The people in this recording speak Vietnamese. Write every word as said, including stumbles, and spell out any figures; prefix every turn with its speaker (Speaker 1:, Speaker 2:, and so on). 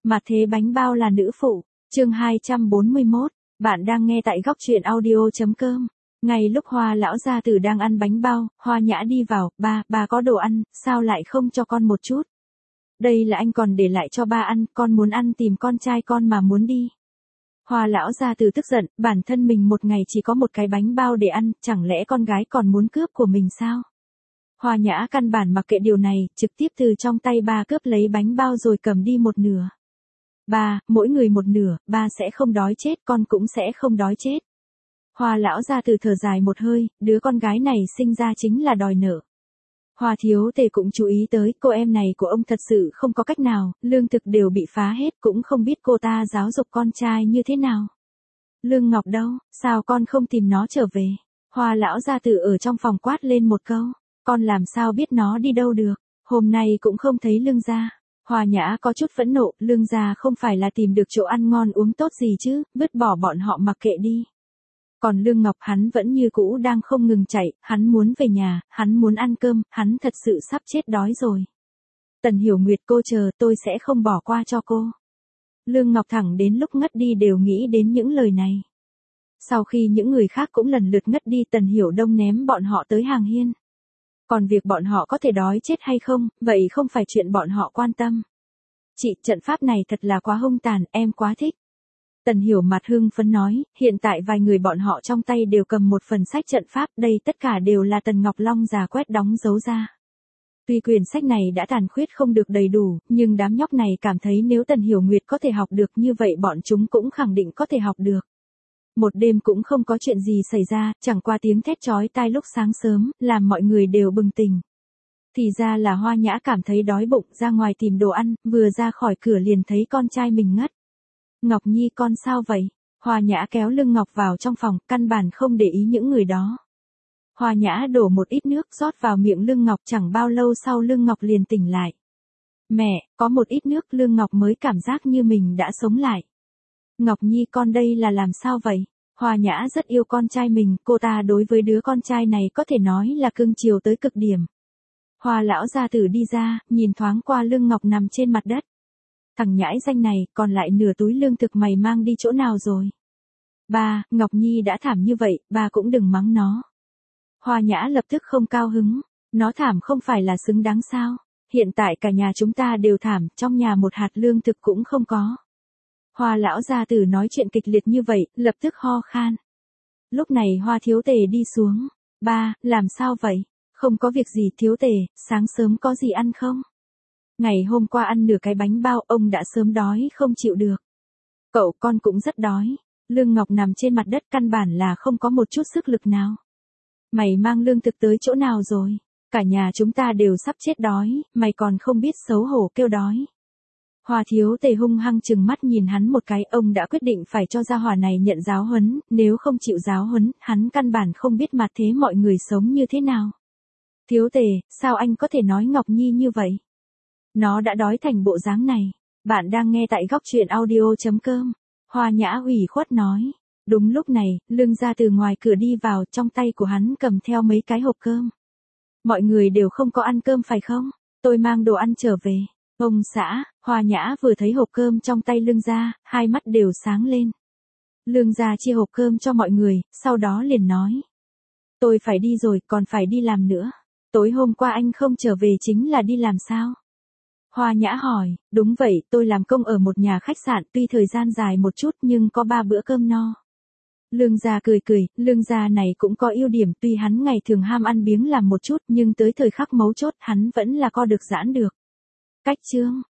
Speaker 1: Mà thế bánh bao là nữ phụ, chương hai trăm bốn mươi mốt, bạn đang nghe tại góc truyện audio.com. Ngay lúc Hoa lão gia tử đang ăn bánh bao, Hoa Nhã đi vào, ba, ba có đồ ăn, sao lại không cho con một chút? Đây là anh còn để lại cho ba ăn, con muốn ăn tìm con trai con mà muốn đi. Hoa lão gia tử tức giận, bản thân mình một ngày chỉ có một cái bánh bao để ăn, chẳng lẽ con gái còn muốn cướp của mình sao? Hoa Nhã căn bản mặc kệ điều này, trực tiếp từ trong tay ba cướp lấy bánh bao rồi cầm đi một nửa. Ba, mỗi người một nửa, ba sẽ không đói chết, con cũng sẽ không đói chết. Hoa lão gia tử thở dài một hơi, đứa con gái này sinh ra chính là đòi nợ. Hoa thiếu tề cũng chú ý tới, cô em này của ông thật sự không có cách nào, lương thực đều bị phá hết, cũng không biết cô ta giáo dục con trai như thế nào. Lương Ngọc đâu, sao con không tìm nó trở về? Hoa lão gia tử ở trong phòng quát lên một câu, con làm sao biết nó đi đâu được, hôm nay cũng không thấy Lương gia. Hoa Nhã có chút phẫn nộ, Lương gia không phải là tìm được chỗ ăn ngon uống tốt gì chứ, vứt bỏ bọn họ mặc kệ đi. Còn Lương Ngọc hắn vẫn như cũ đang không ngừng chạy, hắn muốn về nhà, hắn muốn ăn cơm, hắn thật sự sắp chết đói rồi. Tần Hiểu Nguyệt cô chờ, tôi sẽ không bỏ qua cho cô. Lương Ngọc thẳng đến lúc ngất đi đều nghĩ đến những lời này. Sau khi những người khác cũng lần lượt ngất đi, Tần Hiểu Đông ném bọn họ tới hàng hiên. Còn việc bọn họ có thể đói chết hay không, vậy không phải chuyện bọn họ quan tâm. Chị, trận pháp này thật là quá hung tàn, em quá thích. Tần Hiểu mặt hưng phấn nói, hiện tại vài người bọn họ trong tay đều cầm một phần sách trận pháp, đây tất cả đều là Tần Ngọc Long già quét đóng dấu ra. Tuy quyển sách này đã tàn khuyết không được đầy đủ, nhưng đám nhóc này cảm thấy nếu Tần Hiểu Nguyệt có thể học được như vậy bọn chúng cũng khẳng định có thể học được. Một đêm cũng không có chuyện gì xảy ra, chẳng qua tiếng thét chói tai lúc sáng sớm, làm mọi người đều bừng tỉnh. Thì ra là Hoa Nhã cảm thấy đói bụng, ra ngoài tìm đồ ăn, vừa ra khỏi cửa liền thấy con trai mình ngất. Ngọc Nhi con sao vậy? Hoa Nhã kéo Lương Ngọc vào trong phòng, căn bản không để ý những người đó. Hoa Nhã đổ một ít nước rót vào miệng Lương Ngọc, chẳng bao lâu sau Lương Ngọc liền tỉnh lại. Mẹ, có một ít nước, Lương Ngọc mới cảm giác như mình đã sống lại. Ngọc Nhi con đây là làm sao vậy? Hoa Nhã rất yêu con trai mình, cô ta đối với đứa con trai này có thể nói là cưng chiều tới cực điểm. Hoa lão gia tử đi ra, nhìn thoáng qua Lương Ngọc nằm trên mặt đất. Thằng nhãi danh này, còn lại nửa túi lương thực mày mang đi chỗ nào rồi? Ba, Ngọc Nhi đã thảm như vậy, ba cũng đừng mắng nó. Hoa Nhã lập tức không cao hứng, nó thảm không phải là xứng đáng sao? Hiện tại cả nhà chúng ta đều thảm, trong nhà một hạt lương thực cũng không có. Hoa lão gia tử nói chuyện kịch liệt như vậy, lập tức ho khan. Lúc này Hoa thiếu tề đi xuống. Ba, làm sao vậy? Không có việc gì thiếu tề, sáng sớm có gì ăn không? Ngày hôm qua ăn nửa cái bánh bao, ông đã sớm đói không chịu được. Cậu con cũng rất đói. Lương Ngọc nằm trên mặt đất căn bản là không có một chút sức lực nào. Mày mang lương thực tới chỗ nào rồi? Cả nhà chúng ta đều sắp chết đói, mày còn không biết xấu hổ kêu đói. Hoa thiếu tề hung hăng chừng mắt nhìn hắn một cái, ông đã quyết định phải cho gia hỏa này nhận giáo huấn, nếu không chịu giáo huấn, hắn căn bản không biết mặt thế mọi người sống như thế nào. Thiếu tề, sao anh có thể nói Ngọc Nhi như vậy? Nó đã đói thành bộ dáng này. Bạn đang nghe tại góc truyện audio.com. Hoa Nhã ủy khuất nói. Đúng lúc này, Lương gia từ ngoài cửa đi vào, trong tay của hắn cầm theo mấy cái hộp cơm. Mọi người đều không có ăn cơm phải không? Tôi mang đồ ăn trở về. Ông xã, Hoa Nhã vừa thấy hộp cơm trong tay Lương gia, hai mắt đều sáng lên. Lương gia chia hộp cơm cho mọi người, sau đó liền nói. Tôi phải đi rồi, còn phải đi làm nữa. Tối hôm qua anh không trở về chính là đi làm sao? Hoa Nhã hỏi, đúng vậy, tôi làm công ở một nhà khách sạn, tuy thời gian dài một chút nhưng có ba bữa cơm no. Lương gia cười cười, Lương gia này cũng có ưu điểm, tuy hắn ngày thường ham ăn biếng làm một chút nhưng tới thời khắc mấu chốt hắn vẫn là co được giãn được. Cách chương.